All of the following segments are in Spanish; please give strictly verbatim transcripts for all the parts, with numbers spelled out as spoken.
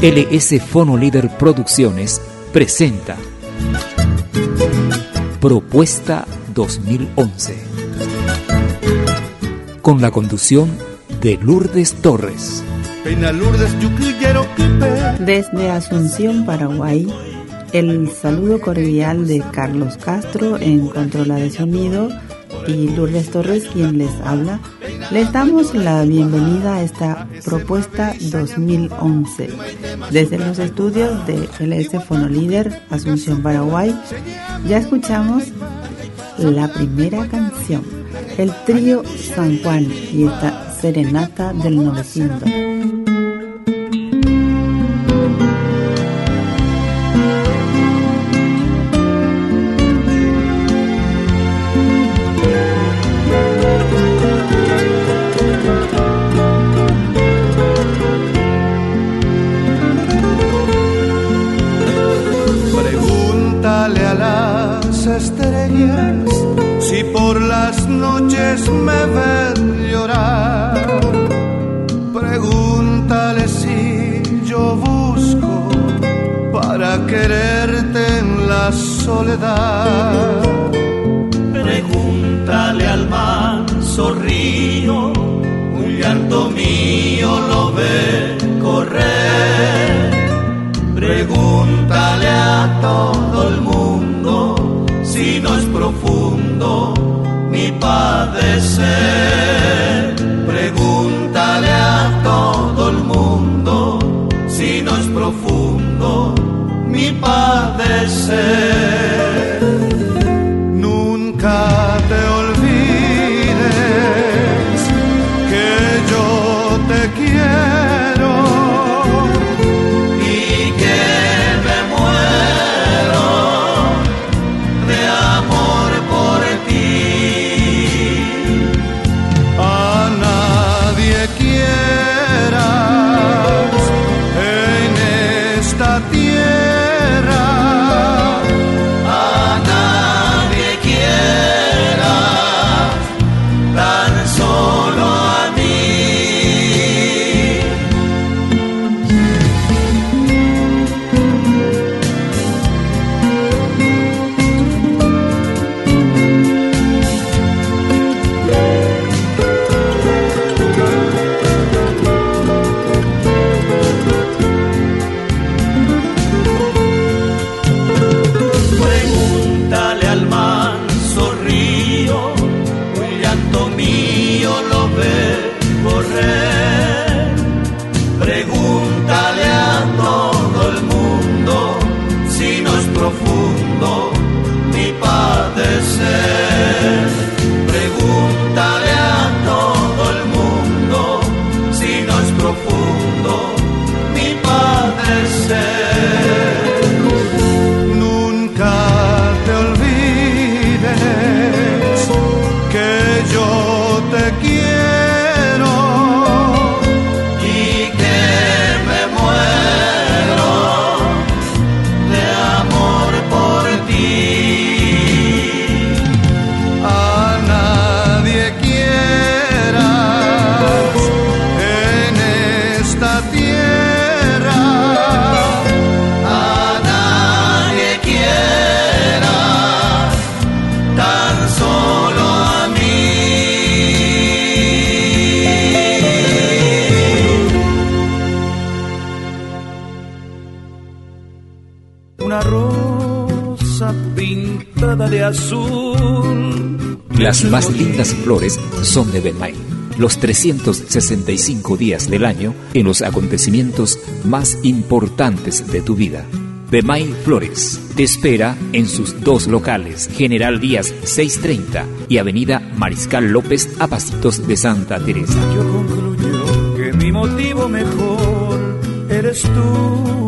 L S Fonolíder Producciones presenta Propuesta dos mil once, con la conducción de Lourdes Torres. Desde Asunción, Paraguay, el saludo cordial de Carlos Castro en controla de sonido y Lourdes Torres quien les habla. Les damos la bienvenida a esta propuesta dos mil once desde los estudios de L S Fonolíder, Asunción, Paraguay. Ya escuchamos la primera canción, el trío San Juan y esta serenata del novecientos. Si por las noches me ven llorar, pregúntale si yo busco para quererte en la soledad. Pregúntale al manso río, un llanto mío lo ve correr. Pregúntale a todo el mundo si no es profundo mi padecer. Pregúntale a todo el mundo si no es profundo mi padecer. Nunca te olvides que yo te quiero y que me muero de amor por ti. A nadie quieras en esta tierra, A nadie quieras, tan solo a mí. Pregúntale al manso río, un llanto mío lo ve correr. Pregúntale a todo el mundo si no es profundo mi padecer. Pregúntale a todo el mundo si no es profundo mi padecer. nunca te olvides que yo te quiero Y que me muero de amor por ti. a nadie quieras en esta tierra. A nadie quiera, tan solo a mí. Una rosa pintada de azul. Las más lindas flores son de Bemay. Los trescientos sesenta y cinco días del año en los acontecimientos más importantes de tu vida. Bemay Flores te espera en sus dos locales, General Díaz seiscientos treinta y Avenida Mariscal López a pasitos de Santa Teresa. Yo concluyo que mi motivo mejor eres tú.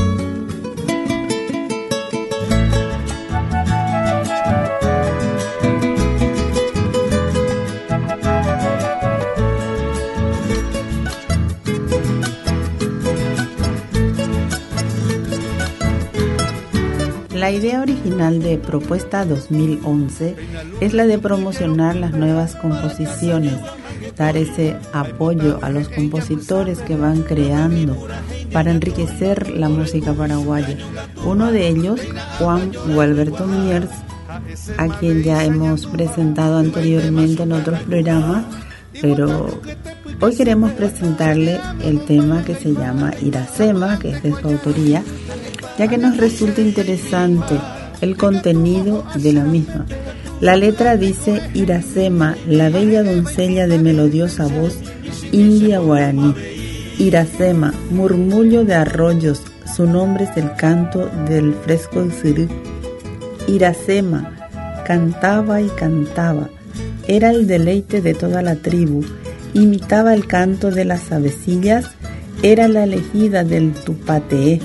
La idea original de Propuesta dos mil once es la de promocionar las nuevas composiciones dar ese apoyo a los compositores que van creando para enriquecer la música paraguaya. Uno de ellos, Juan Gualberto Miers, a quien ya hemos presentado anteriormente en otros programas, pero hoy queremos presentarle el tema que se llama Iracema, que es de su autoría, ya que nos resulta interesante el contenido de la misma. La letra dice: Iracema, la bella doncella de melodiosa voz india guaraní. Iracema, murmullo de arroyos, su nombre es el canto del fresco Usurú. Iracema, cantaba y cantaba, era el deleite de toda la tribu, imitaba el canto de las avecillas, era la elegida del Tupateé.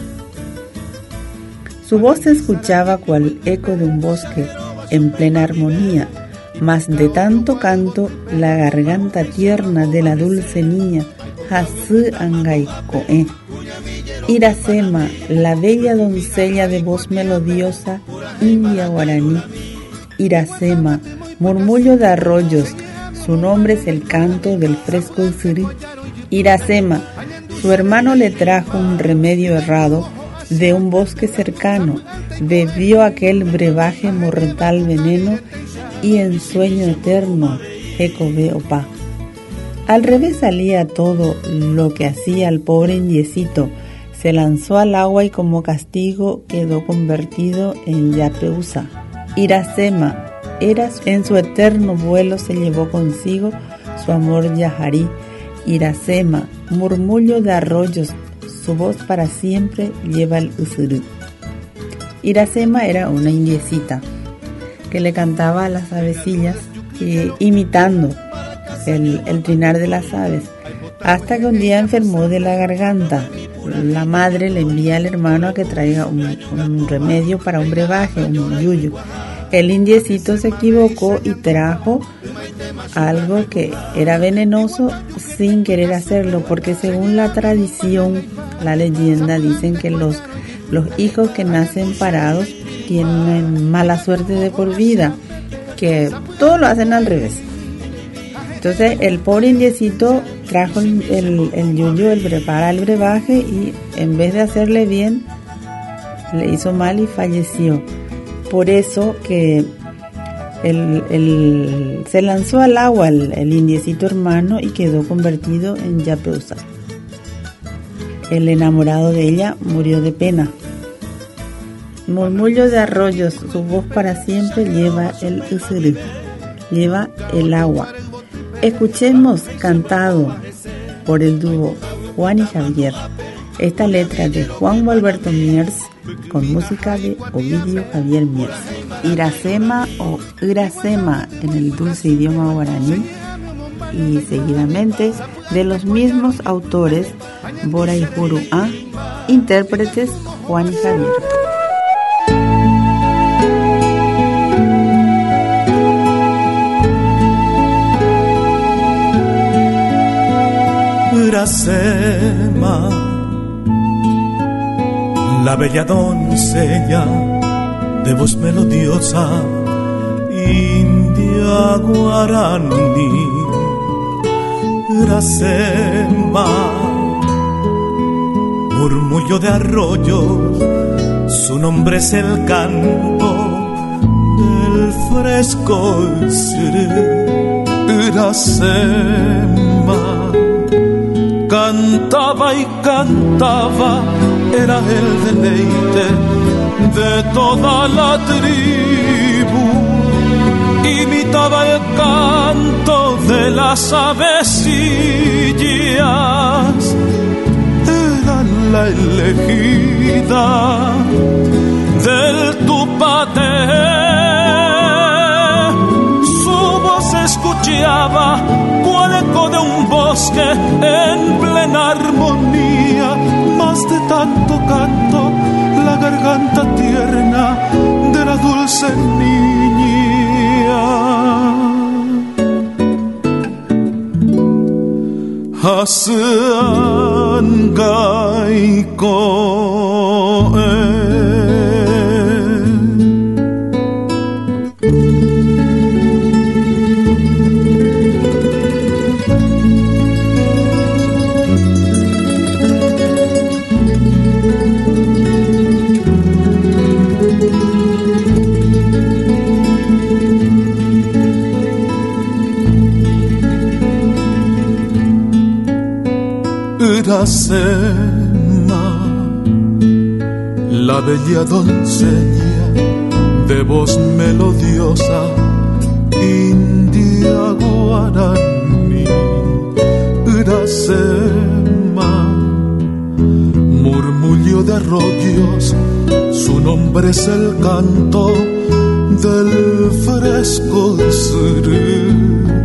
Su voz se escuchaba cual eco de un bosque, en plena armonía, mas de tanto canto, la garganta tierna de la dulce niña, Hasü Angaicoé. Iracema, la bella doncella de voz melodiosa, india guaraní. Iracema, murmullo de arroyos, su nombre es el canto del fresco Usurú. Iracema, su hermano le trajo un remedio errado de un bosque cercano, bebió aquel brebaje mortal veneno y en sueño eterno Jecobé Opá. Al revés salía todo lo que hacía el pobre indiecito, se lanzó al agua y como castigo quedó convertido en Yapeusa. Iracema, era en su eterno vuelo se llevó consigo su amor Yajarí. Iracema, murmullo de arroyos, su voz para siempre lleva el Usurú. Iracema era una indiecita que le cantaba a las avecillas eh, imitando el, el trinar de las aves, hasta que un día enfermó de la garganta. La madre le envía al hermano a que traiga un, un remedio para un brebaje, un yuyu. El indiecito se equivocó y trajo algo que era venenoso sin querer hacerlo, porque según la tradición, la leyenda, dicen que los, los hijos que nacen parados tienen mala suerte de por vida, que todo lo hacen al revés. Entonces el pobre indiecito trajo el, el, el yuyu, el prepara el brebaje y en vez de hacerle bien, le hizo mal y falleció. Por eso que el, el, se lanzó al agua el, el indiecito hermano y quedó convertido en Yapeusa. El enamorado de ella murió de pena. Murmullo de arroyos, su voz para siempre lleva el Usurú, lleva el agua. Escuchemos cantado por el dúo Juan y Javier esta letra de Juan Gualberto Miers con música de Ovidio Javier Miers. Iracema o Iracema en el dulce idioma guaraní, y seguidamente de los mismos autores Bora y Juru A, intérpretes Juan y Javier. Iracema, la bella doncella de voz melodiosa, india guaraní. Iracema, murmullo de arroyos, su nombre es el canto del fresco Usurú. Iracema, cantaba y cantaba, era el deleite de toda la tribu, imitaba el canto de las avecillas, era la elegida del Tupateé. Su voz se escuchaba cual eco de un bosque en plena armonía, más de tanto canto, la garganta tierna de la dulce niña. Hasü Angaicoé. Iracema, la bella doncella de voz melodiosa, india guaraní. Iracema, murmullo de arroyos, su nombre es el canto del fresco surú.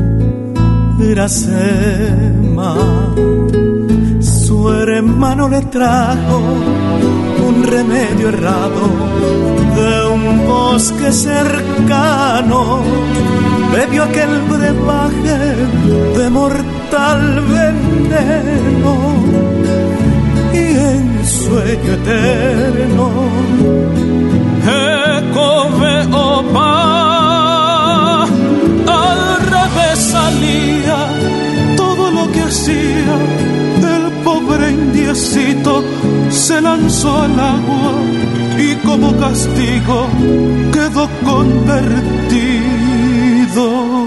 Iracema, su hermano le trajo un remedio errado de un bosque cercano. Bebió aquel brebaje de mortal veneno y en sueño eterno eco opa, al revés salía todo lo que hacía. El pobre indiecito se lanzó al agua y como castigo quedó convertido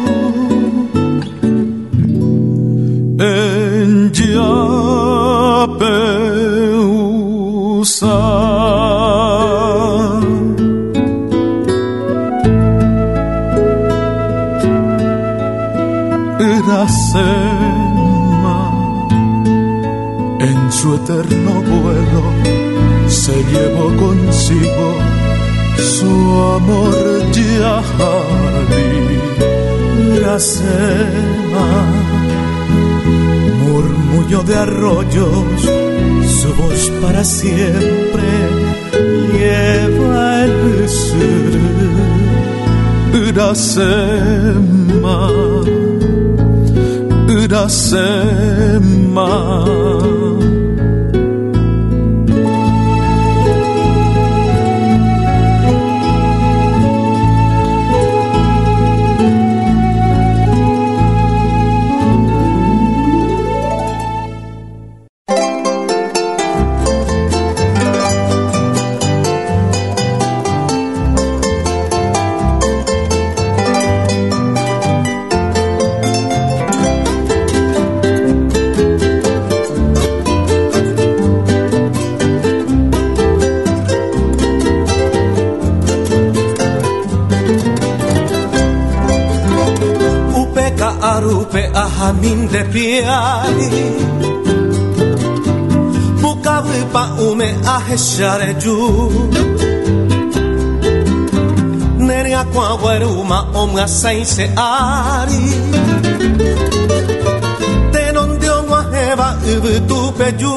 en Yapeusa. Iracema, en su eterno vuelo se llevó consigo su amor Yahari. Iracema, murmullo de arroyos, su voz para siempre lleva el sur. Iracema, Iracema. Arupe ahamin de piari Bukawipa ume aheshare ju Neria kwa waruma omga saise ari Tenon dio maheba ubutupe ju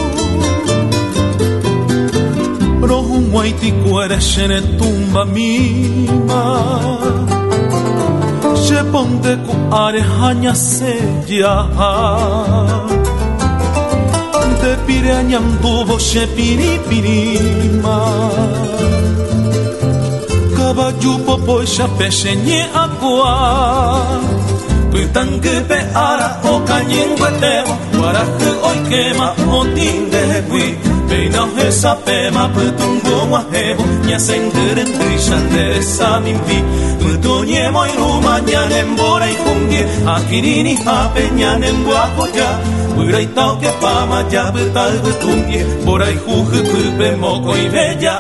Rohun waiti kuere shene tumba mima Se ponte ku arehaña sella De pireñam tubo se piripirima Caballo popo ya peseñe agua Tuitangue pe ara o cañengueteo Guaraje hoy quema motín de hui Peina esa pema putungo guajebo Ña sengeren trishan de esa mimpi Putuñe moi rumañan en bora y cumbie Akirini apeñan en guajoya Pura y tau que pama ya betal betumbie Bora y juje cupe moco y bella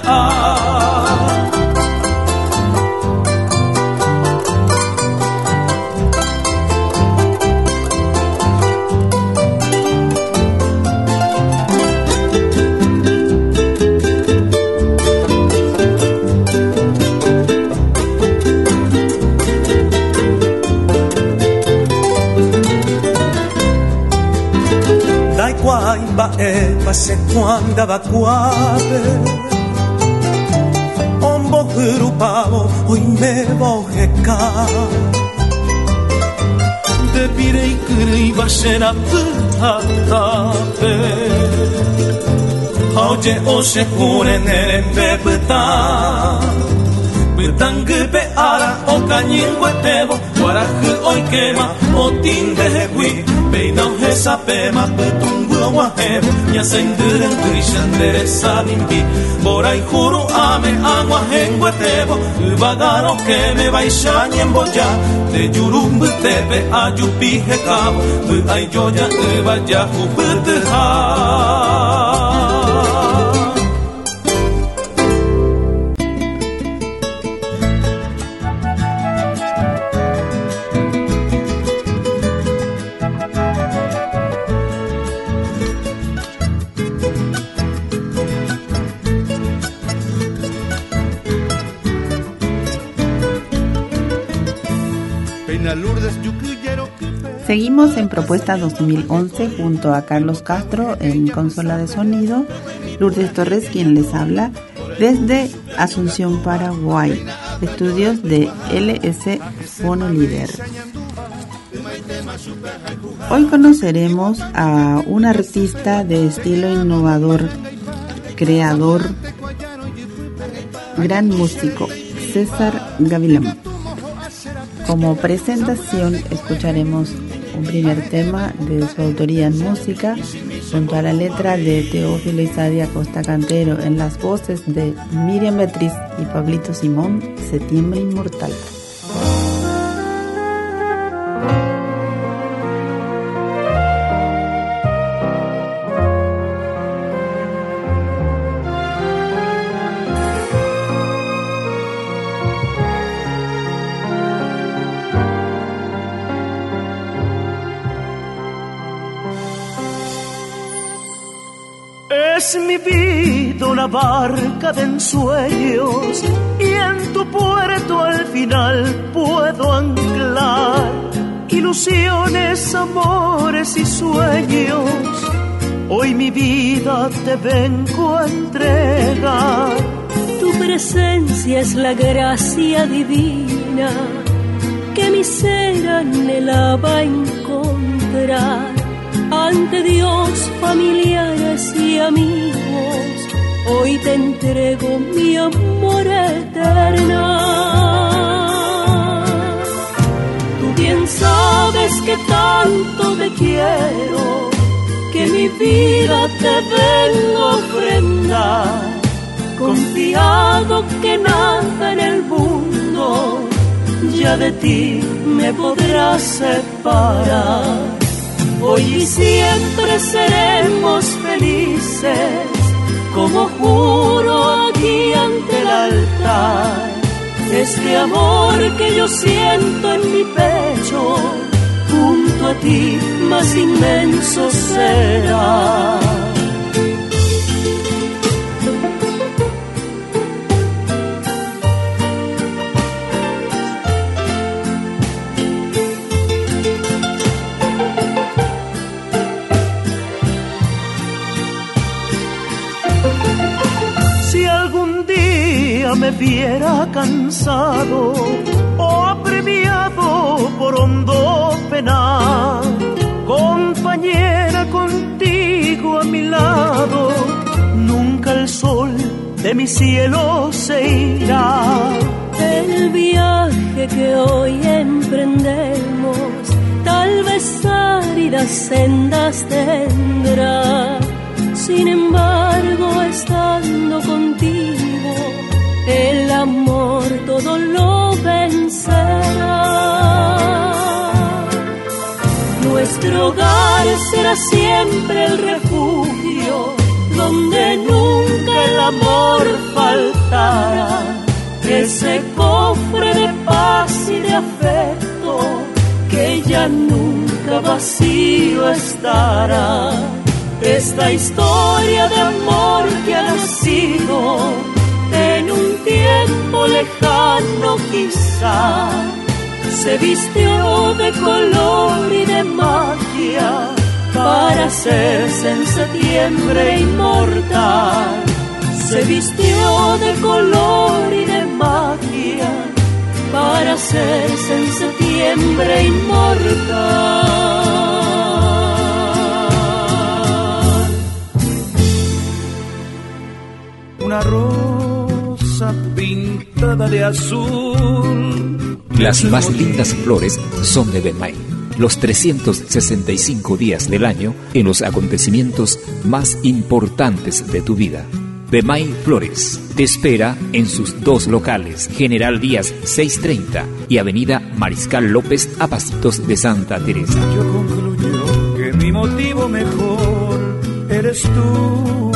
Ba e pase quando va quave Ombo hurupavo oi me boheka De pirei kurei bashena putatape Oye o se kure neren bebuta Betangue pe ara o cañinguetebo, guaraje hoy quema, motín de jegui, peinao esa pema, petungu guajebo, ya se enduren tuishandere sanimbi, boray juro ame agua jenguetebo, ubagano que me baixañe en boya, de yurumbu tepe ayupije cabo, tu ay yoya ubaya jupeteja. Seguimos en Propuesta dos mil once junto a Carlos Castro en consola de sonido, Lourdes Torres quien les habla desde Asunción, Paraguay, estudios de L S Fonolíder. Hoy conoceremos a un artista de estilo innovador, creador, gran músico, César Gavilán. Como presentación escucharemos un primer tema de su autoría en música, junto a la letra de Teófilo Isadia Costa Cantero, en las voces de Miriam Beatriz y Pablito Simón, Septiembre Inmortal. Es mi vida una barca de ensueños y en tu puerto al final puedo anclar ilusiones, amores y sueños. Hoy mi vida te vengo a entregar. Tu presencia es la gracia divina que mi ser anhelaba encontrar. Ante Dios, familiares y amigos, hoy te entrego mi amor eterno. Tú bien sabes que tanto te quiero, que mi vida te vengo a ofrendar, confiado que nada en el mundo ya de ti me podrá separar. Hoy y siempre seremos felices, como juro aquí ante el altar. Este amor que yo siento en mi pecho, junto a ti más inmenso será. Me viera cansado o apremiado por hondo penar, compañera contigo a mi lado, nunca el sol de mi cielo se irá. El viaje que hoy emprendemos tal vez áridas sendas tendrá, sin embargo estando contigo el amor todo lo vencerá. Nuestro hogar será siempre el refugio donde nunca el amor faltará. Ese cofre de paz y de afecto que ya nunca vacío estará. Esta historia de amor que ha nacido en un tiempo lejano quizá, se vistió de color y de magia para hacerse en septiembre inmortal. Se vistió de color y de magia para hacerse en septiembre inmortal. Una rosa pintada de azul. Las más lindas flores son de Benmay. Los trescientos sesenta y cinco días del año en los acontecimientos más importantes de tu vida. Benmay Flores te espera en sus dos locales, General Díaz seiscientos treinta y Avenida Mariscal López a pasitos de Santa Teresa. Yo concluyo que mi motivo mejor eres tú.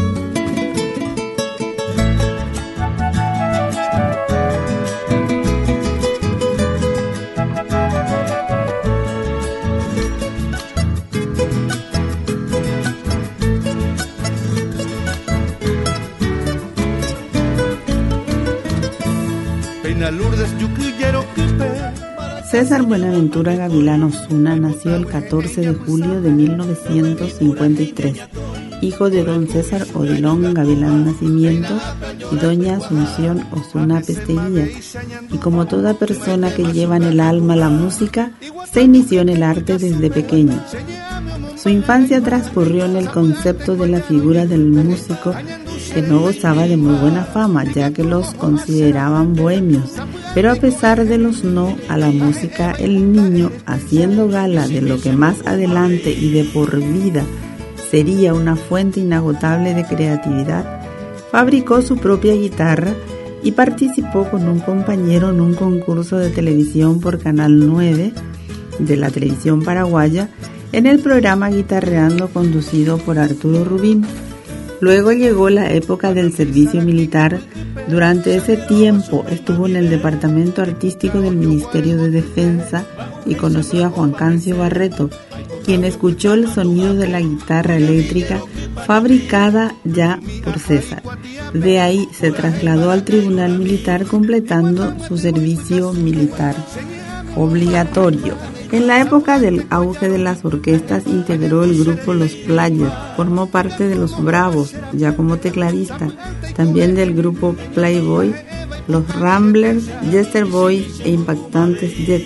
César Buenaventura Gavilán Osuna nació el catorce de julio de mil novecientos cincuenta y tres, hijo de don César Odilón Gavilán Nacimiento y doña Asunción Osuna Pesteguía, y como toda persona que lleva en el alma la música, se inició en el arte desde pequeño. Su infancia transcurrió en el concepto de la figura del músico, que no gozaba de muy buena fama, ya que los consideraban bohemios. Pero a pesar de los no a la música, el niño, haciendo gala de lo que más adelante y de por vida sería una fuente inagotable de creatividad, fabricó su propia guitarra y participó con un compañero en un concurso de televisión por Canal nueve de la televisión paraguaya, en el programa Guitarreando, conducido por Arturo Rubín. Luego llegó la época del servicio militar. Durante ese tiempo estuvo en el departamento artístico del Ministerio de Defensa y conoció a Juan Cancio Barreto, quien escuchó el sonido de la guitarra eléctrica fabricada ya por César. De ahí se trasladó al Tribunal Militar, completando su servicio militar obligatorio. En la época del auge de las orquestas integró el grupo Los Players, formó parte de Los Bravos, ya como tecladista, también del grupo Playboy, Los Ramblers, Jester Boys e Impactantes Jet.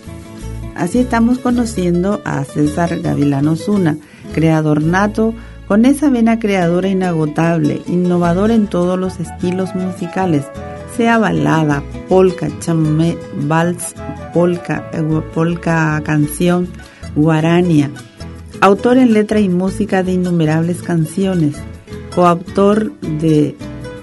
Así estamos conociendo a César Gavilán Osuna, creador nato, con esa vena creadora inagotable, innovador en todos los estilos musicales, sea balada, polka, chamamé, vals, polka, polka canción, guarania. Autor en letra y música de innumerables canciones, coautor de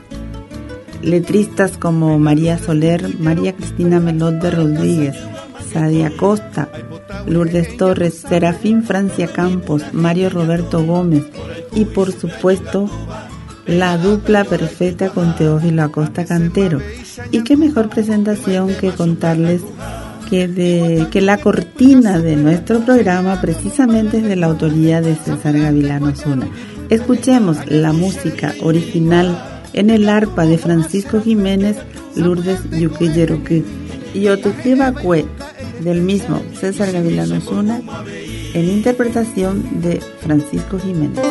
letristas como María Soler, María Cristina Melot de Rodríguez, Sadia Costa, Lourdes Torres, Serafín Francia Campos, Mario Roberto Gómez y por supuesto la dupla perfecta con Teófilo Acosta Cantero. Y qué mejor presentación que contarles que, de, que la cortina de nuestro programa precisamente es de la autoría de César Gavilán Osuna. Escuchemos la música original en el arpa de Francisco Jiménez, Lourdes Yuquilleroque, y Otuquibacue del mismo César Gavilán Osuna en interpretación de Francisco Jiménez.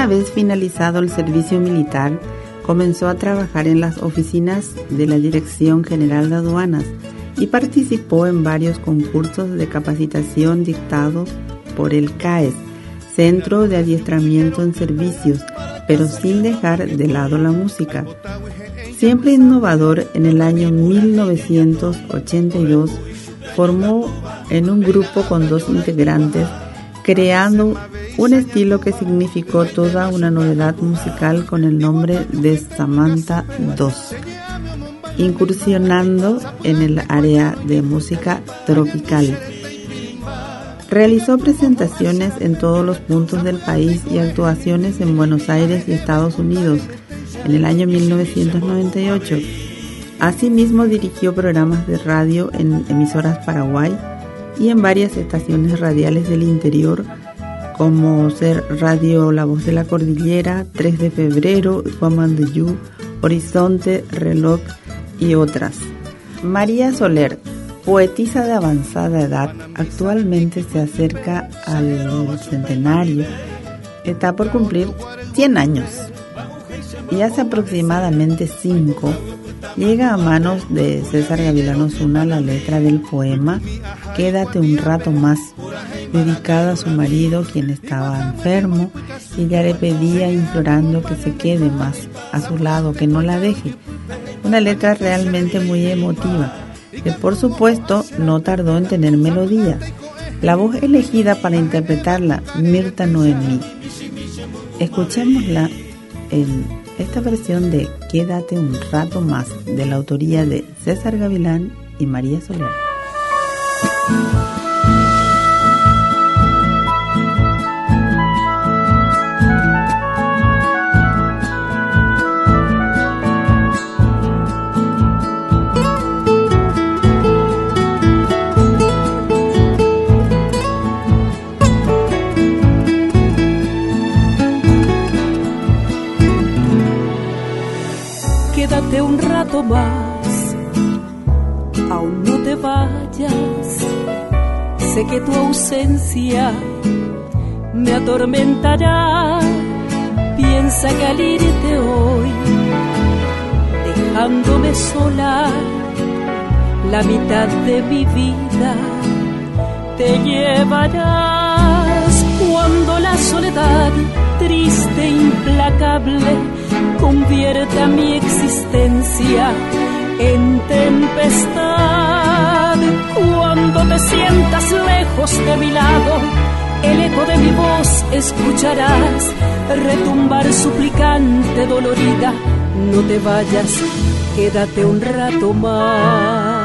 Una vez finalizado el servicio militar, comenzó a trabajar en las oficinas de la Dirección General de Aduanas y participó en varios concursos de capacitación dictados por el C A E S, Centro de Adiestramiento en Servicios, pero sin dejar de lado la música. Siempre innovador, en el año mil novecientos ochenta y dos formó en un grupo con dos integrantes, creando un estilo que significó toda una novedad musical con el nombre de Samantha dos, incursionando en el área de música tropical. Realizó presentaciones en todos los puntos del país y actuaciones en Buenos Aires y Estados Unidos en el año mil novecientos noventa y ocho. Asimismo, dirigió programas de radio en emisoras Paraguay y en varias estaciones radiales del interior, como ser Radio La Voz de la Cordillera, tres de febrero, Woman de You, Horizonte, Reloj y otras. María Soler, poetisa de avanzada edad, actualmente se acerca al centenario, está por cumplir cien años y hace aproximadamente cinco llega a manos de César Gavilán Osuna la letra del poema Quédate un rato más, dedicada a su marido, quien estaba enfermo, y ella le pedía implorando que se quede más a su lado, que no la deje. Una letra realmente muy emotiva, que por supuesto no tardó en tener melodía. La voz elegida para interpretarla, Mirta Noemí. Escuchémosla en esta versión de Quédate un rato más, de la autoría de César Gavilán y María Soler. Quédate un rato más, aún no te vayas. Sé que tu ausencia me atormentará. Piensa que al irte hoy, dejándome sola, la mitad de mi vida te llevarás. Cuando la soledad, triste e implacable, convierta mi existencia en tempestad. Cuando te sientas lejos de mi lado, el eco de mi voz escucharás retumbar suplicante, dolorida. No te vayas, quédate un rato más.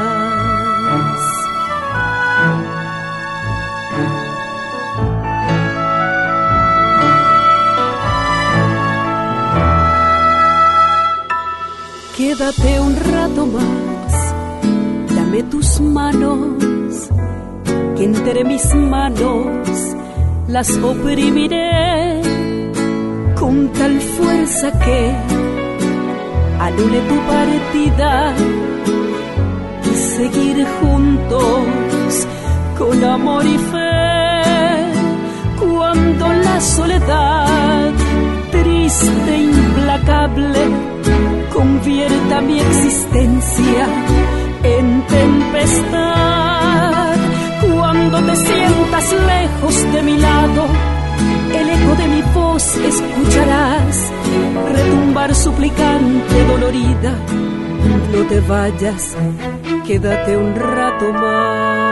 Quédate un rato más, dame tus manos, que entre mis manos las oprimiré con tal fuerza que anule tu partida y seguir juntos con amor y fe. Cuando la soledad, triste e implacable, convierta mi existencia en tempestad. Cuando te sientas lejos de mi lado, el eco de mi voz escucharás retumbar suplicante, dolorida. No te vayas, quédate un rato más.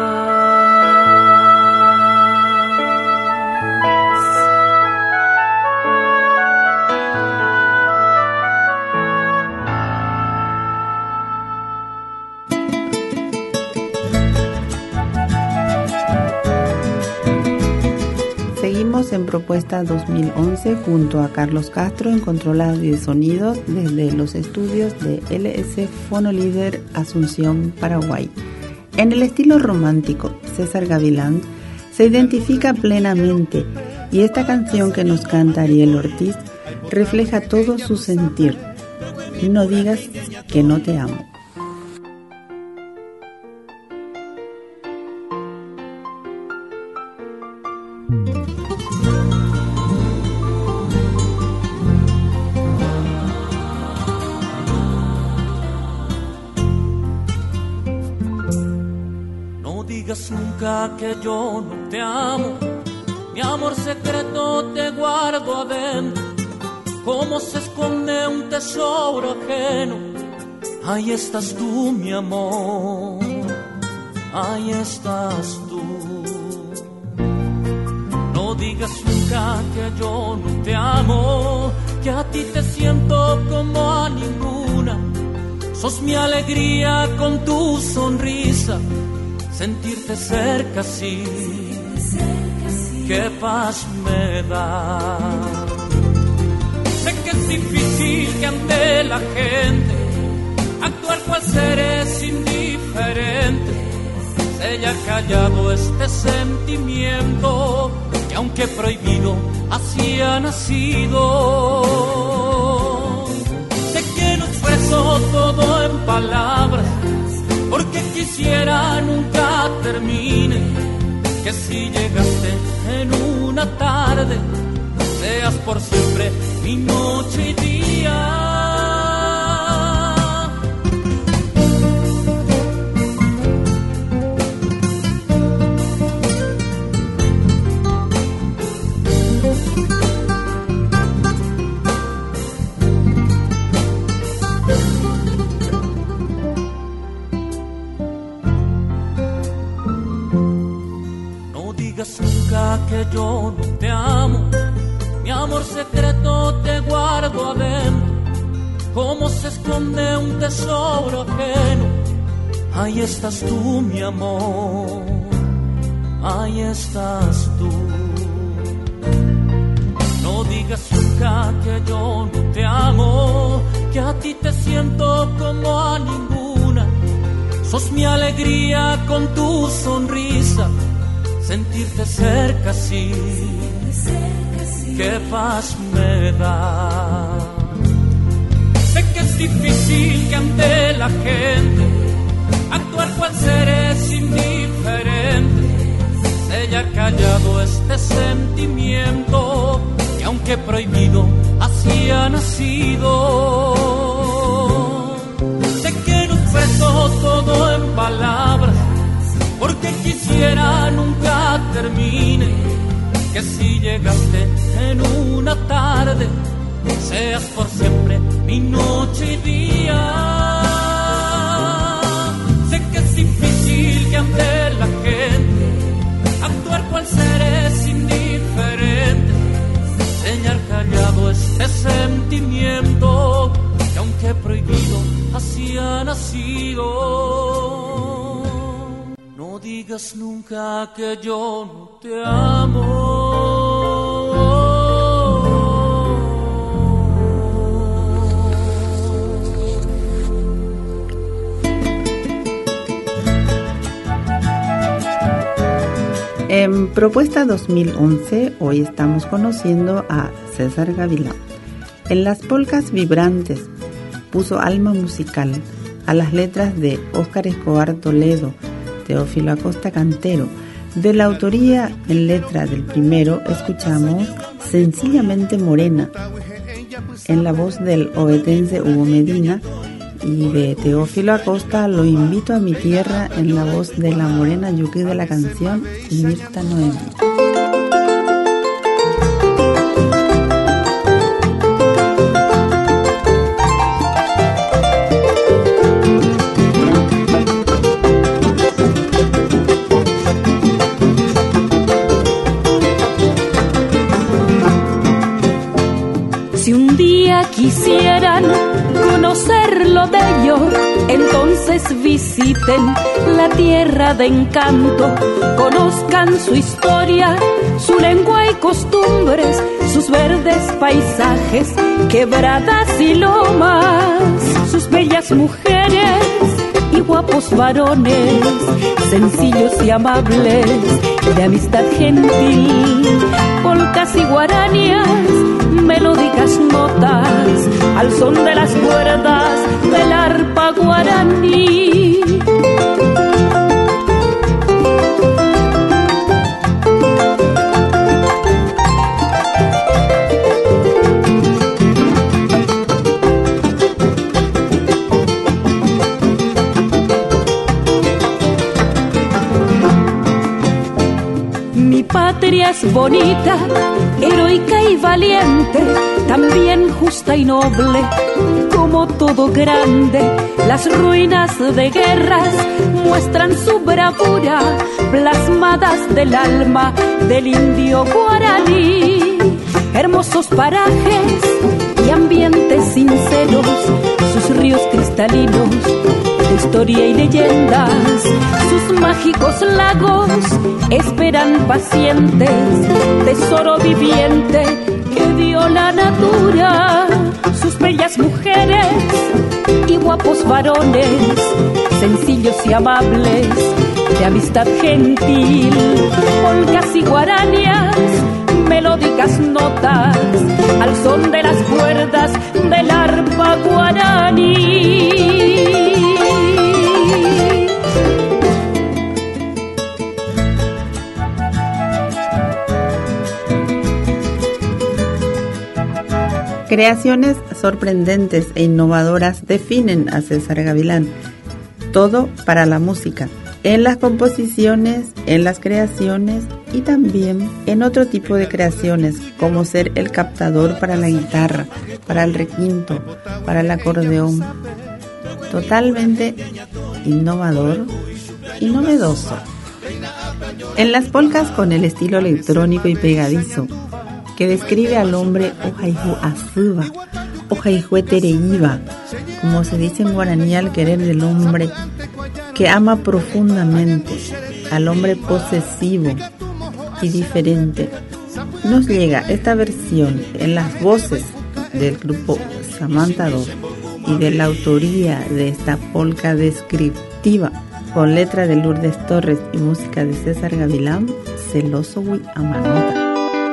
Seguimos en Propuesta dos mil once junto a Carlos Castro en control de sonidos desde los estudios de L S Fonolíder Asunción, Paraguay. En el estilo romántico, César Gavilán se identifica plenamente y esta canción que nos canta Ariel Ortiz refleja todo su sentir. No digas que no te amo. digas nunca que yo no te amo, mi amor secreto te guardo adentro, como se esconde un tesoro ajeno. Ahí estás tú, mi amor, ahí estás tú. No digas nunca que yo no te amo, que a ti te siento como a ninguna. Sos mi alegría con tu sonrisa, sentirte cerca así, qué paz me da. Sé que es difícil que ante la gente actuar cual seres indiferentes, se haya callado este sentimiento que aunque prohibido así ha nacido. Sé que no expreso todo en palabras, porque quisiera nunca termine, que si llegaste en una tarde, seas por siempre mi noche y día. Nunca que yo no te amo, mi amor secreto te guardo adentro, como se esconde un tesoro ajeno. Ahí estás tú, mi amor, ahí estás tú. No digas nunca que yo no te amo, que a ti te siento como a ninguna. Sos mi alegría con tu sonrisa, sentirte cerca así, qué paz me da. Sé que es difícil que ante la gente actuar cual seres indiferentes, se haya callado este sentimiento que aunque prohibido así ha nacido. Sé que no expreso todo en palabras, porque quisiera nunca termine, que si llegaste en una tarde, seas por siempre mi noche y día. Sé que es difícil que ante la gente actuar cual seres indiferentes, enseñar callado este sentimiento que aunque prohibido así ha nacido. No digas nunca que yo no te amo. En Propuesta dos mil once, hoy estamos conociendo a César Gavilán. En las polcas vibrantes puso alma musical a las letras de Óscar Escobar Toledo, Teófilo Acosta Cantero. De la autoría en letra del primero escuchamos Sencillamente Morena, en la voz del ovetense Hugo Medina, y de Teófilo Acosta Lo invito a mi tierra, en la voz de la morena yuqui de la canción, Mirta Noemi. Si un día quisieran conocer lo bello, entonces visiten la tierra de encanto, conozcan su historia, su lengua y costumbres, sus verdes paisajes, quebradas y lomas, sus bellas mujeres y guapos varones, sencillos y amables, de amistad gentil, polcas y guaranías, melódicas notas al son de las cuerdas del arpa guaraní. patria es bonita, heroica y valiente, también justa y noble, como todo grande. Las ruinas de guerras muestran su bravura, plasmadas del alma del indio guaraní. Hermosos parajes y ambientes sinceros, sus ríos cristalinos de historia y leyendas, sus mágicos lagos esperan pacientes, tesoro viviente que dio la natura. Sus bellas mujeres y guapos varones, sencillos y amables, de amistad gentil, polcas y guaranías, melódicas notas al son de las cuerdas del arpa guaraní. Creaciones sorprendentes e innovadoras definen a César Gavilán. Todo para la música, en las composiciones, en las creaciones y también en otro tipo de creaciones, como ser el captador para la guitarra, para el requinto, para el acordeón. Totalmente innovador y novedoso. En las polcas con el estilo electrónico y pegadizo, que describe al hombre Ojaihu Azuba, Ojaihu Tereiva, como se dice en guaraní al querer del hombre que ama profundamente, al hombre posesivo y diferente. Nos llega esta versión en las voces del grupo Samantha dos y de la autoría de esta polca descriptiva con letra de Lourdes Torres y música de César Gavilán, Celoso Wi Amanota.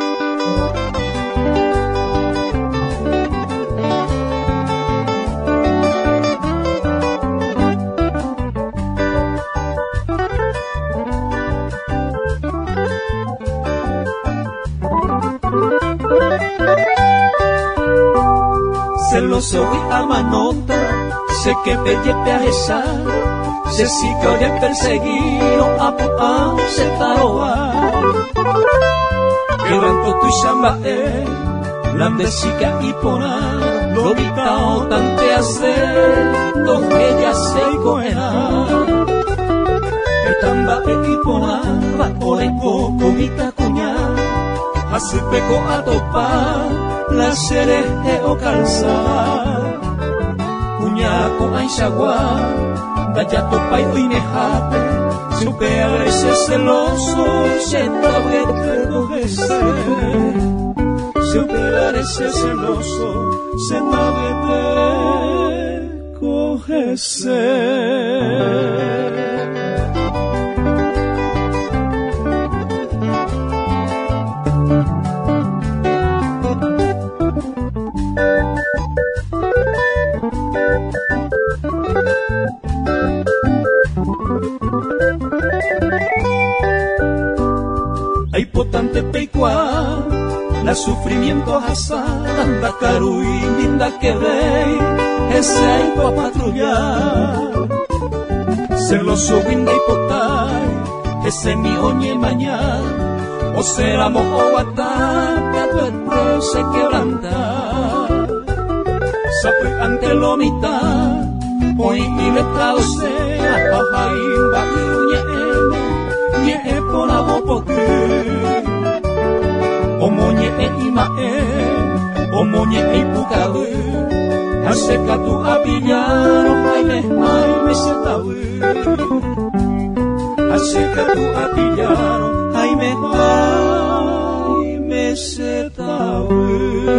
Celoso y amanota, sé que pelle peajesar, se sica oye perseguido a puan se taroa. Quebranto tu chambae, la mesica y ponar, lo vitao tante hacer, dos ella se cogerá. El tambae y ponar, va o de coco mi tacuñar, hace peco a topar. La cereje o calzar, cuñaco aishagua, daya topa y inejate, si un peagrese celoso, se tabuete cojese, si un peagrese celoso, se tabuete cojese. Hay potente peicua, la sufrimiento asada, anda caru y linda que ve, ese hay pa patrullar. Celoso winda y potay, ese mi oñe mañana, o será mojo guatá, que a tu error se quebranta. Sape ante lo mitad, hoy y letrado sea, paja y bajuñe, ñe por la bopoque. Omoñe e imae, omoñe e ipucawe, acerca tu apillaro, jaime, jaime se tawe. Acerca tu apillaro, jaime, jaime se tawe.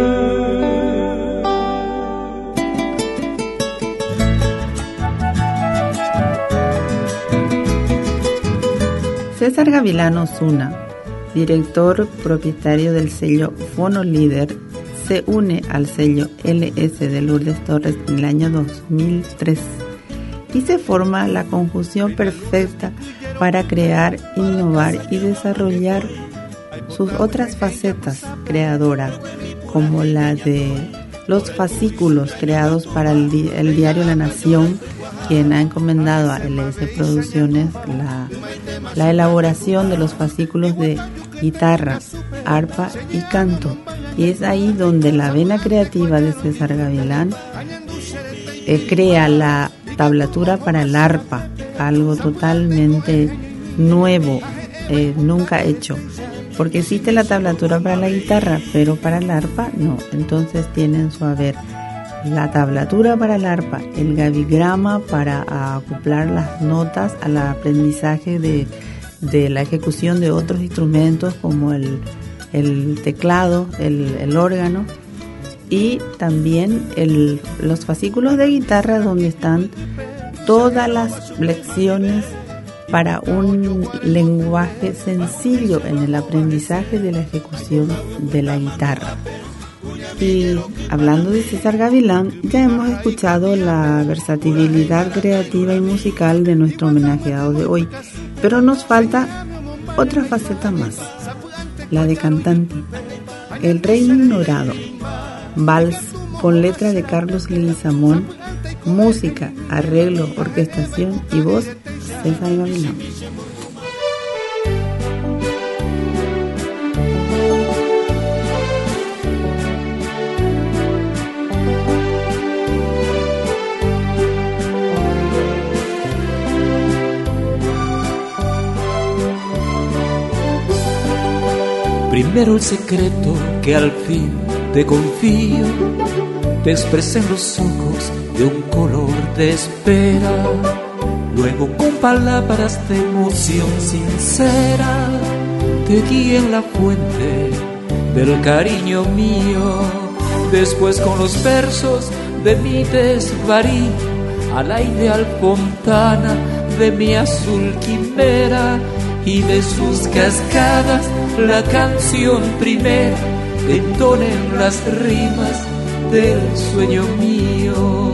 César Gavilán Osuna, director propietario del sello Fono Líder, se une al sello L S de Lourdes Torres en el año dos mil tres y se forma la conjunción perfecta para crear, innovar y desarrollar sus otras facetas creadoras, como la de los fascículos creados para el, di- el diario La Nación, quien ha encomendado a L S Producciones la, la elaboración de los fascículos de guitarra, arpa y canto. Y es ahí donde la vena creativa de César Gavilán eh, crea la tablatura para el arpa, algo totalmente nuevo, eh, nunca hecho. Porque existe la tablatura para la guitarra, pero para el arpa no. Entonces tienen su haber la tablatura para el arpa, el gavigrama para acoplar las notas al aprendizaje de, de la ejecución de otros instrumentos como el, el teclado, el, el órgano, y también el, los fascículos de guitarra donde están todas las lecciones para un lenguaje sencillo en el aprendizaje de la ejecución de la guitarra. Y hablando de César Gavilán, ya hemos escuchado la versatilidad creativa y musical de nuestro homenajeado de hoy, pero nos falta otra faceta más, la de cantante. El Reino Ignorado, vals con letra de Carlos Leguizamón, música, arreglo, orquestación y voz, César Gavilán. Primero el secreto que al fin te confío, te expresé en los ojos de un color de espera. Luego con palabras de emoción sincera te guié en la fuente del cariño mío. Después con los versos de mi desvarío a la ideal fontana de mi azul quimera, y de sus cascadas la canción primera que entonen las rimas del sueño mío.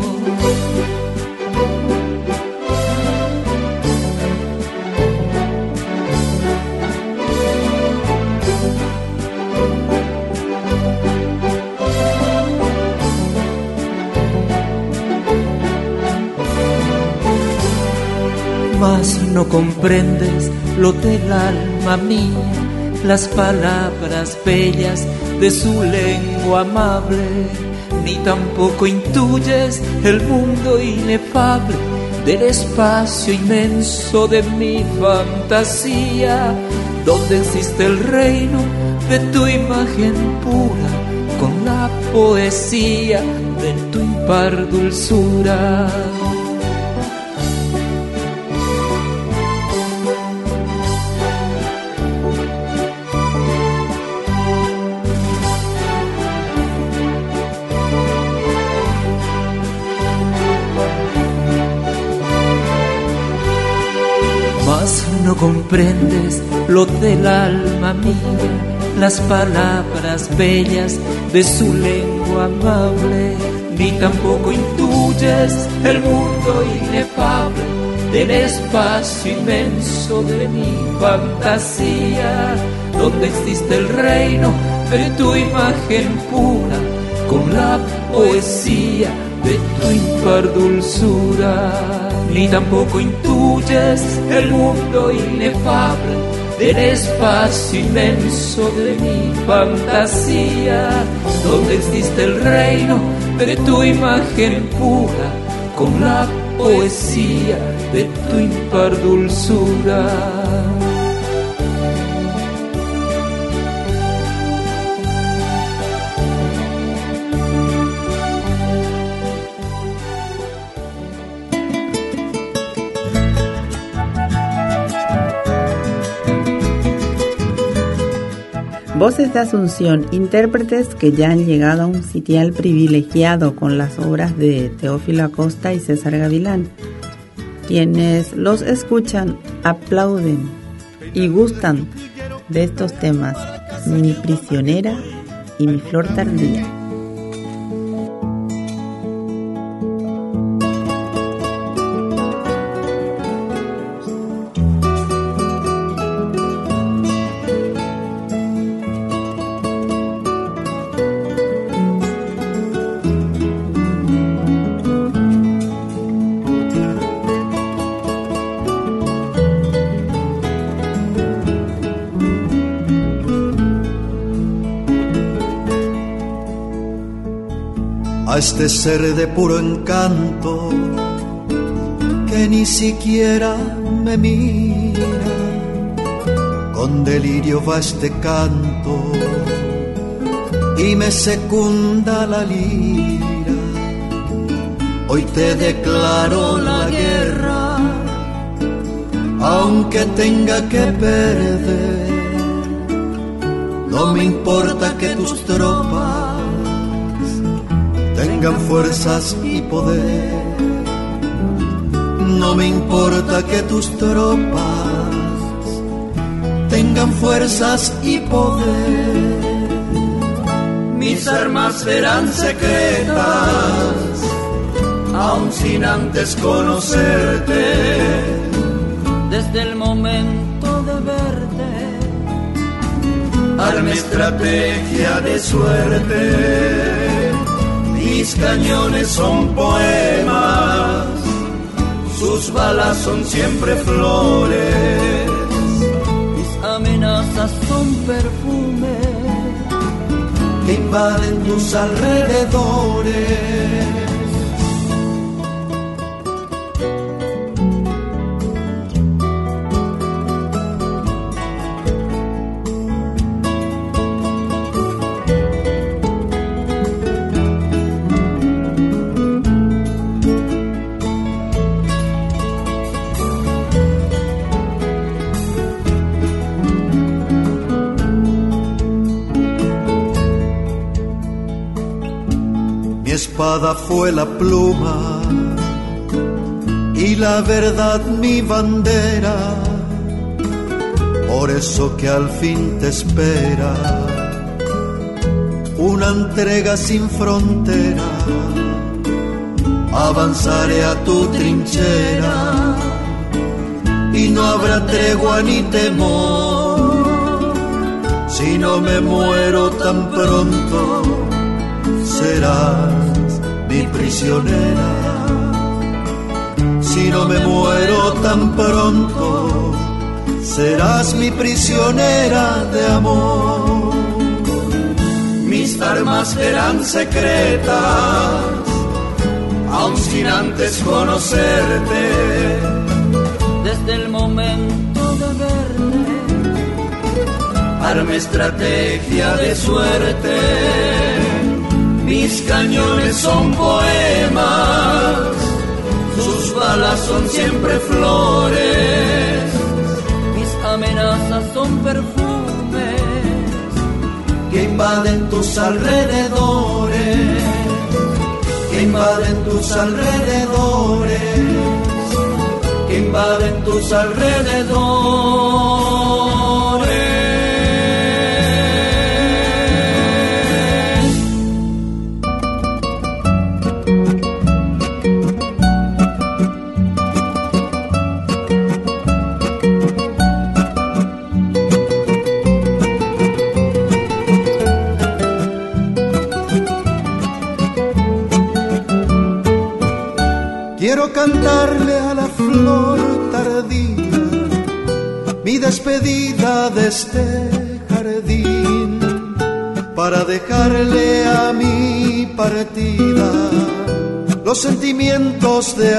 Mas no comprendes lo del alma mía, las palabras bellas de su lengua amable, ni tampoco intuyes el mundo inefable del espacio inmenso de mi fantasía, donde existe el reino de tu imagen pura, con la poesía de tu impar dulzura. No comprendes lo del alma mía, las palabras bellas de su lengua amable, ni tampoco intuyes el mundo inefable del espacio inmenso de mi fantasía, donde existe el reino de tu imagen pura, con la poesía de tu impar dulzura. Ni tampoco intuyes el mundo inefable del espacio inmenso de mi fantasía, donde existe el reino de tu imagen pura, con la poesía de tu impar dulzura. Voces de Asunción, intérpretes que ya han llegado a un sitial privilegiado con las obras de Teófilo Acosta y César Gavilán. Quienes los escuchan aplauden y gustan de estos temas, Mi prisionera y Mi flor tardía. a este ser de puro encanto que ni siquiera me mira. Con delirio va este canto y me secunda la lira. Hoy te declaro la guerra, aunque tenga que perder. No me importa que tus tropas tengan fuerzas y poder. No me importa que tus tropas tengan fuerzas y poder. Mis armas serán secretas, aun sin antes conocerte. Desde el momento de verte, arme estrategia de suerte. Mis cañones son poemas, sus balas son siempre flores. Mis amenazas son perfumes que invaden tus alrededores. Mi espada fue la pluma y la verdad mi bandera. Por eso que al fin te espera una entrega sin frontera. Avanzaré a tu trinchera y no habrá tregua ni temor. Si no me muero tan pronto, serás mi prisionera. Si no me muero tan pronto, serás mi prisionera de amor. Mis armas serán secretas, aun sin antes conocerte. desde el momento de verte, arme estrategia de suerte. Mis cañones son poemas, sus balas son siempre flores. mis amenazas son perfumes que invaden tus alrededores, que invaden tus alrededores, que invaden tus alrededores. Quiero cantarle a la flor tardía mi despedida de este jardín, para dejarle a mi partida los sentimientos de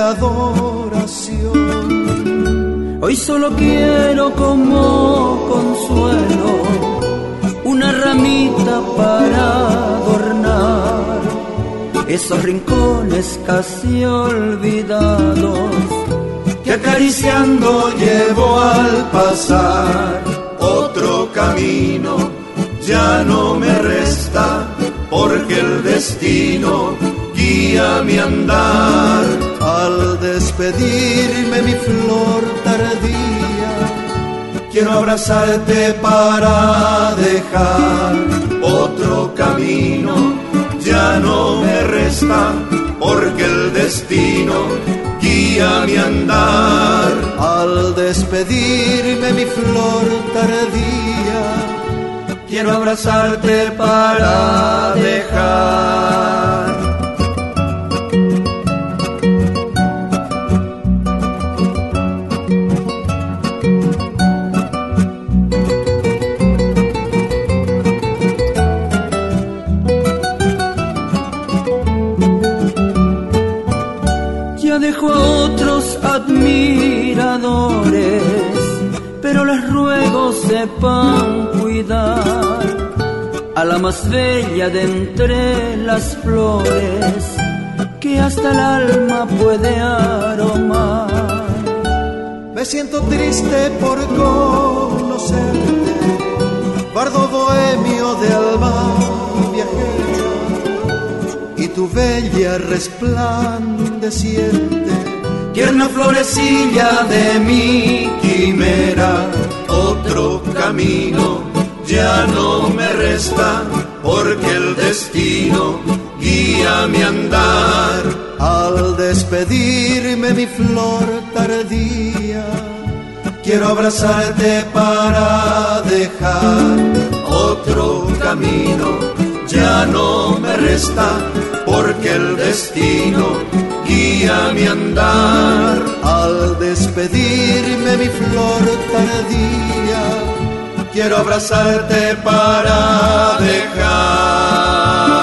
adoración. Hoy solo quiero como consuelo una ramita para adornar esos rincones casi olvidados que acariciando llevo al pasar. Otro camino ya no me resta, porque el destino guía mi andar. Al despedirme, mi flor tardía, quiero abrazarte para dejar otro camino. Ya no me resta, porque el destino guía mi andar. Al despedirme, mi flor tardía, quiero abrazarte para dejar. les ruego sepan cuidar a la más bella de entre las flores que hasta el alma puede aromar. Me siento triste por conocerte, bardo bohemio de alma viajera, y tu bella resplandeciente, tierna florecilla de mi quimera. Otro camino ya no me resta, porque el destino guía mi andar. Al despedirme, mi flor tardía, quiero abrazarte para dejar otro camino. Ya no me resta, porque el destino guía mi andar. Al despedirme, mi flor tardía, quiero abrazarte para dejar.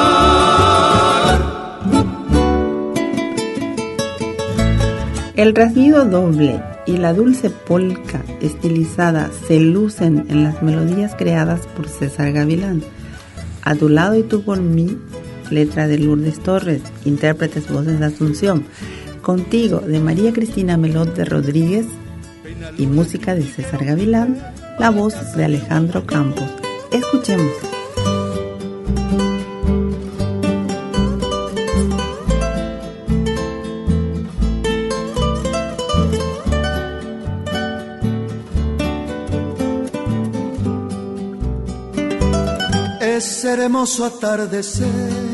El rasguido doble y la dulce polca estilizada se lucen en las melodías creadas por César Gavilán. A tu lado y tú por mí, letra de Lourdes Torres, intérpretes voces de Asunción. Contigo, de María Cristina Melot de Rodríguez, y música de César Gavilán, la voz de Alejandro Campos. Escuchemos. Ese hermoso atardecer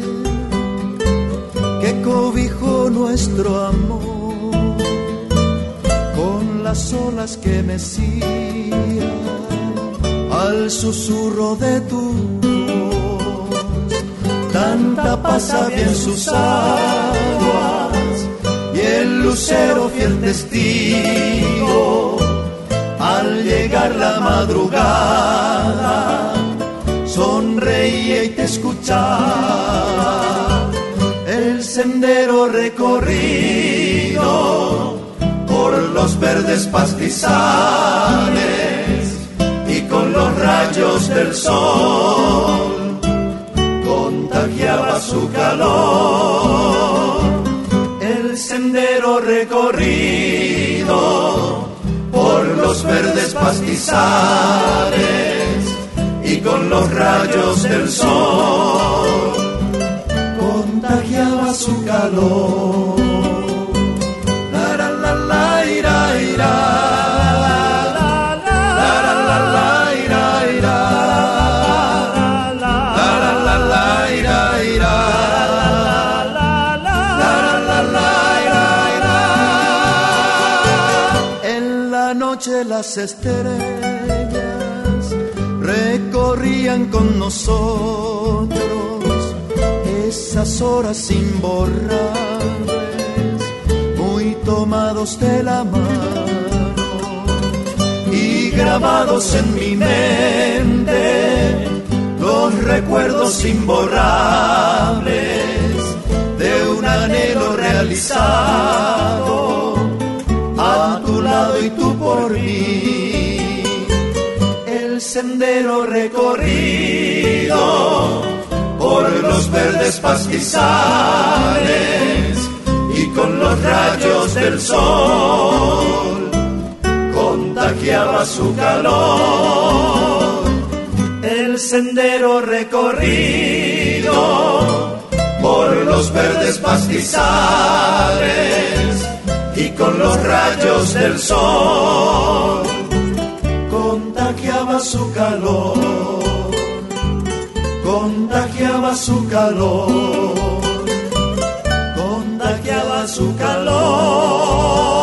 que cobijó nuestro amor, con las olas que mecían al susurro de tu voz. Tanta paz había en sus aguas y el lucero fiel testigo. Al llegar la madrugada sonreía y te escuchaba. El sendero recorrido por los verdes pastizales y con los rayos del sol contagiaba su calor. El sendero recorrido por los verdes pastizales y con los rayos del sol contagiaba su calor. La la la la ira ira, la la la la ira ira, la la la ira ira, la la la ira ira. En la noche las estrellas recorrían con nosotros esas horas imborrables, muy tomados de la mano y grabados en mi mente los recuerdos imborrables de un anhelo realizado, a tu lado y tú por mí. El sendero recorrido por los verdes pastizales y con los rayos del sol contagiaba su calor. El sendero recorrido por los verdes pastizales y con los rayos del sol contagiaba su calor, contagiaba su calor, contagiaba su calor.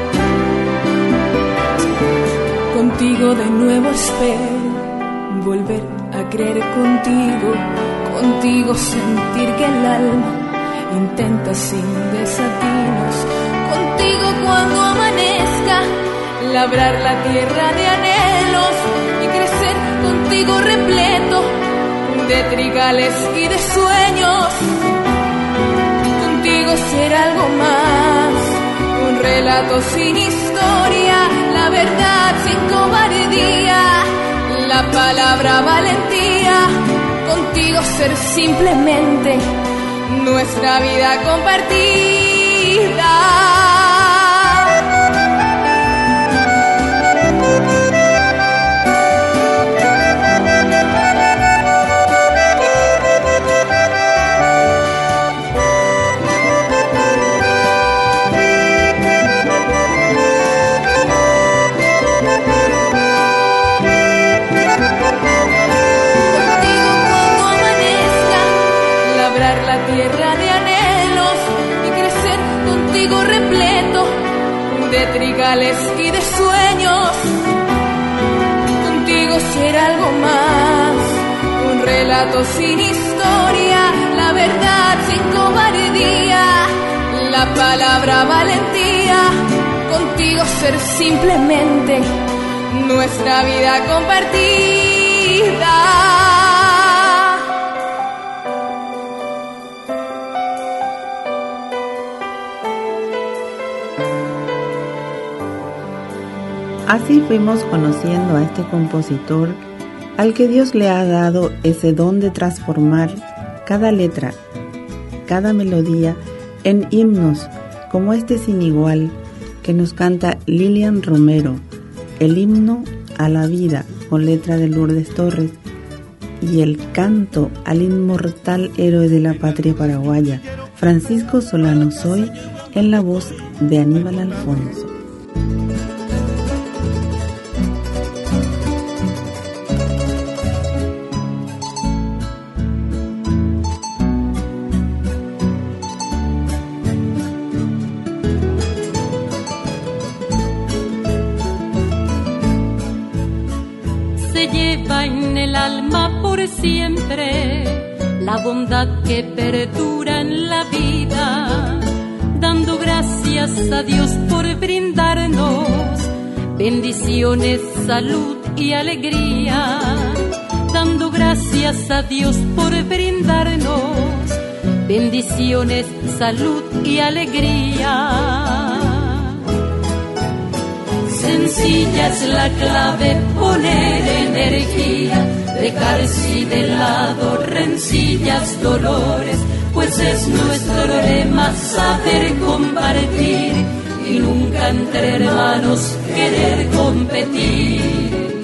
De nuevo espero volver volver a creer contigo, contigo sentir que el alma intenta sin desatinos, contigo cuando amanezca, labrar la tierra de anhelos y crecer contigo repleto de trigales y de sueños, contigo ser algo más, un relato sin historia, la verdad sin cobardía, la palabra valentía, contigo ser simplemente nuestra vida compartida. Tierra de anhelos y crecer contigo repleto de trigales y de sueños, contigo ser algo más, un relato sin historia, la verdad sin cobardía, la palabra valentía, contigo ser simplemente nuestra vida compartida. Así fuimos conociendo a este compositor al que Dios le ha dado ese don de transformar cada letra, cada melodía en himnos como este sin igual que nos canta Lilian Romero, el himno a la vida con letra de Lourdes Torres y el canto al inmortal héroe de la patria paraguaya, Francisco Solano Soy, en la voz de Aníbal Alfonso. Siempre la bondad que perdura en la vida, dando gracias a Dios por brindarnos bendiciones, salud y alegría, dando gracias a Dios por brindarnos bendiciones, salud y alegría. Sencilla es la clave, poner energía, dejar si de lado rencillas, dolores, pues es nuestro lema saber compartir y nunca entre hermanos querer competir.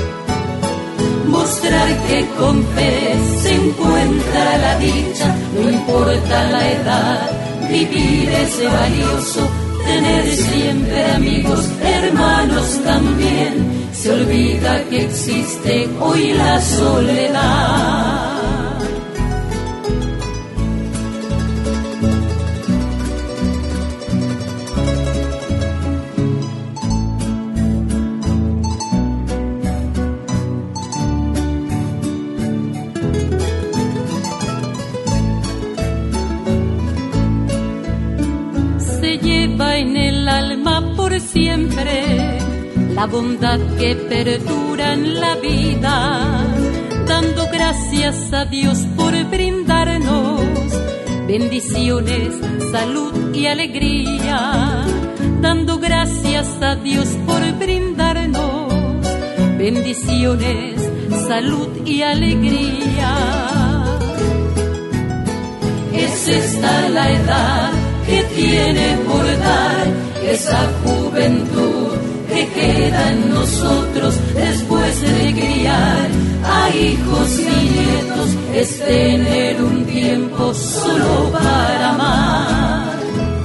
Mostrar que con fe se encuentra la dicha, no importa la edad, vivir es valioso, tener siempre amigos, hermanos también. Se olvida que existe hoy la soledad. Se lleva en el alma por siempre la bondad que perdura en la vida, dando gracias a Dios por brindarnos bendiciones, salud y alegría, dando gracias a Dios por brindarnos bendiciones, salud y alegría. Es esta la edad que tiene por dar esa juventud que queda en nosotros después de criar a hijos y nietos, es tener un tiempo solo para amar.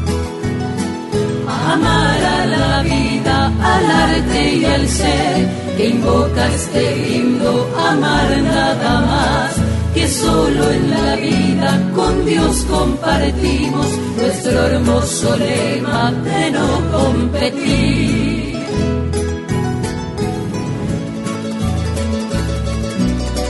Amar a la vida, al arte y al ser, que invoca este himno, amar nada más, que solo en la vida con Dios compartimos nuestro hermoso lema de no competir.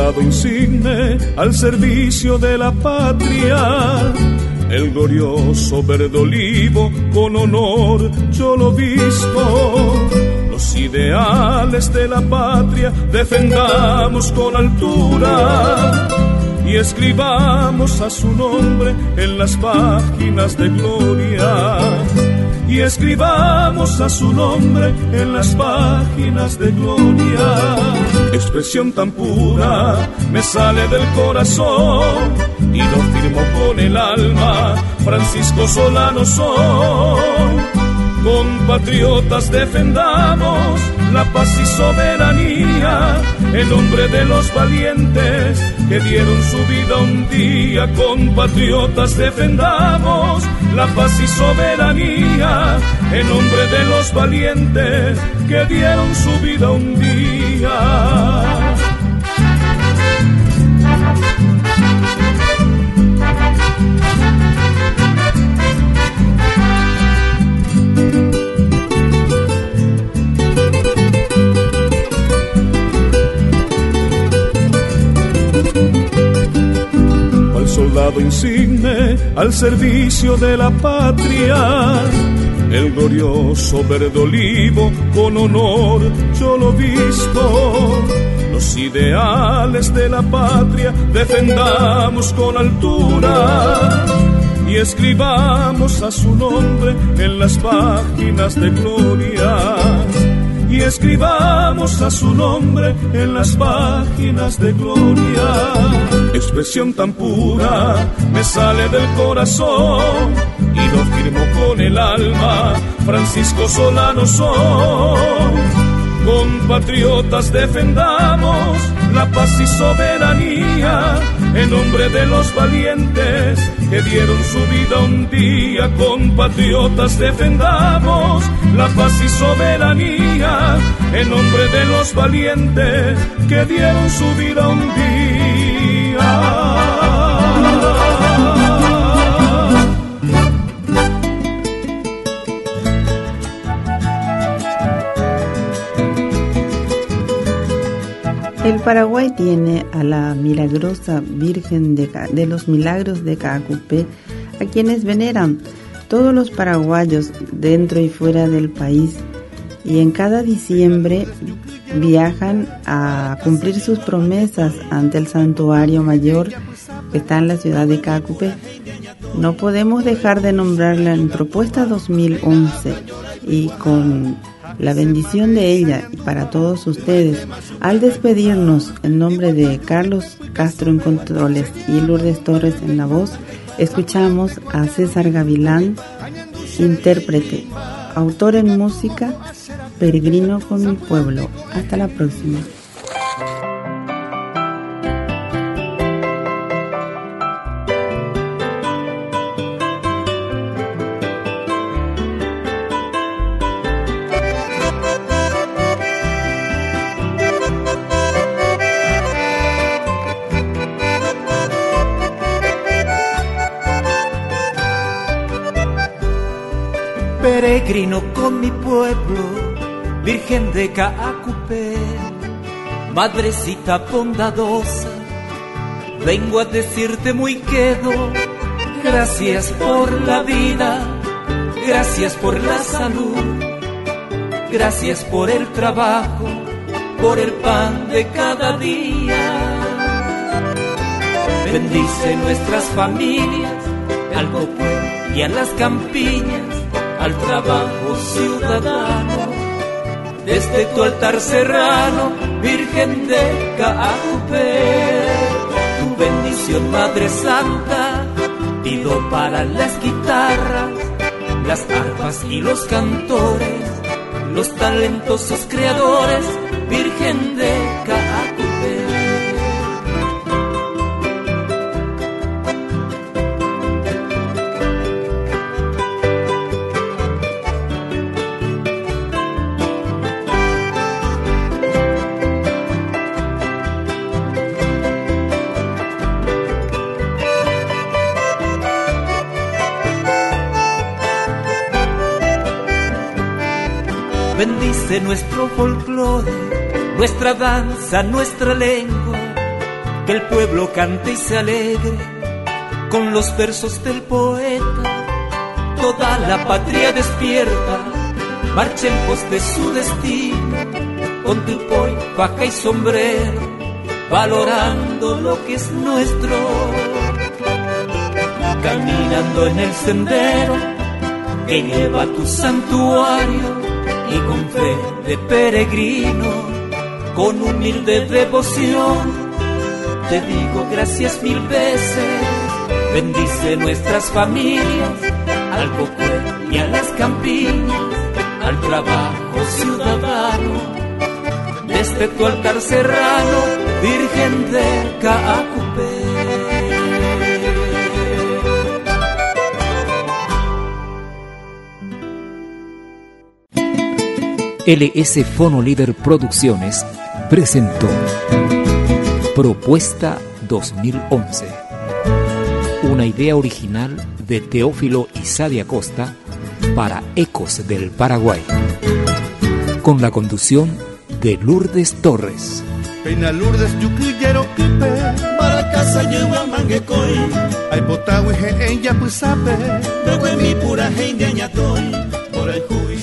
soldado insigne al servicio de la patria. El glorioso verde olivo con honor yo lo visto. Los ideales de la patria defendamos con altura y escribamos a su nombre en las páginas de gloria. Y escribamos a su nombre en las páginas de gloria. Expresión tan pura me sale del corazón y lo firmo con el alma. Francisco Solano soy. Compatriotas, defendamos la paz y soberanía en nombre de los valientes que dieron su vida un día. Compatriotas, defendamos la paz y soberanía en nombre de los valientes que dieron su vida un día. Soldado insigne al servicio de la patria, el glorioso verde olivo con honor yo lo visto. Los ideales de la patria defendamos con altura y escribamos a su nombre en las páginas de gloria. Y escribamos a su nombre en las páginas de gloria. Expresión tan pura me sale del corazón y lo firmo con el alma. Francisco Solano soy. Compatriotas, defendamos la paz y soberanía en nombre de los valientes que dieron su vida un día. Compatriotas, defendamos la paz y soberanía en nombre de los valientes que dieron su vida un día. El Paraguay tiene a la milagrosa Virgen de, de los Milagros de Caacupé, a quienes veneran todos los paraguayos dentro y fuera del país, y en cada diciembre viajan a cumplir sus promesas ante el santuario mayor que está en la ciudad de Caacupé. No podemos dejar de nombrarla en Propuesta dos mil once, y con la bendición de ella y para todos ustedes, al despedirnos en nombre de Carlos Castro en controles y Lourdes Torres en la voz, escuchamos a César Gavilán, intérprete, autor en música, Peregrino con mi pueblo. Hasta la próxima. Peregrino con mi pueblo, Virgen de Caacupé, Madrecita bondadosa, vengo a decirte muy quedo, gracias por la vida, gracias por la salud, gracias por el trabajo, por el pan de cada día. Bendice nuestras familias, al pueblo y a las campiñas, al trabajo ciudadano, desde tu altar serrano, Virgen de Caacupé. Tu bendición, Madre Santa, pido para las guitarras, las arpas y los cantores, los talentosos creadores, Virgen de Caacupé. Bendice nuestro folclore, nuestra danza, nuestra lengua, que el pueblo cante y se alegre con los versos del poeta. Toda la patria despierta, marcha en pos de su destino, con tupoy, faja y sombrero, valorando lo que es nuestro. Caminando en el sendero que lleva a tu santuario, y con fe de peregrino, con humilde devoción, te digo gracias mil veces. Bendice nuestras familias, al cocué y a las campiñas, al trabajo ciudadano, desde tu altar serrano, Virgen de Caacupé. L S Fono Líder Producciones presentó Propuesta dos mil once, una idea original de Teófilo Izadi Acosta para Ecos del Paraguay, con la conducción de Lourdes Torres. Peina Lourdes yuquillero quipe, para casa lleva manguecoy, ay potawi en ya pusape, luego en mi pura gente añatoy, por el jugo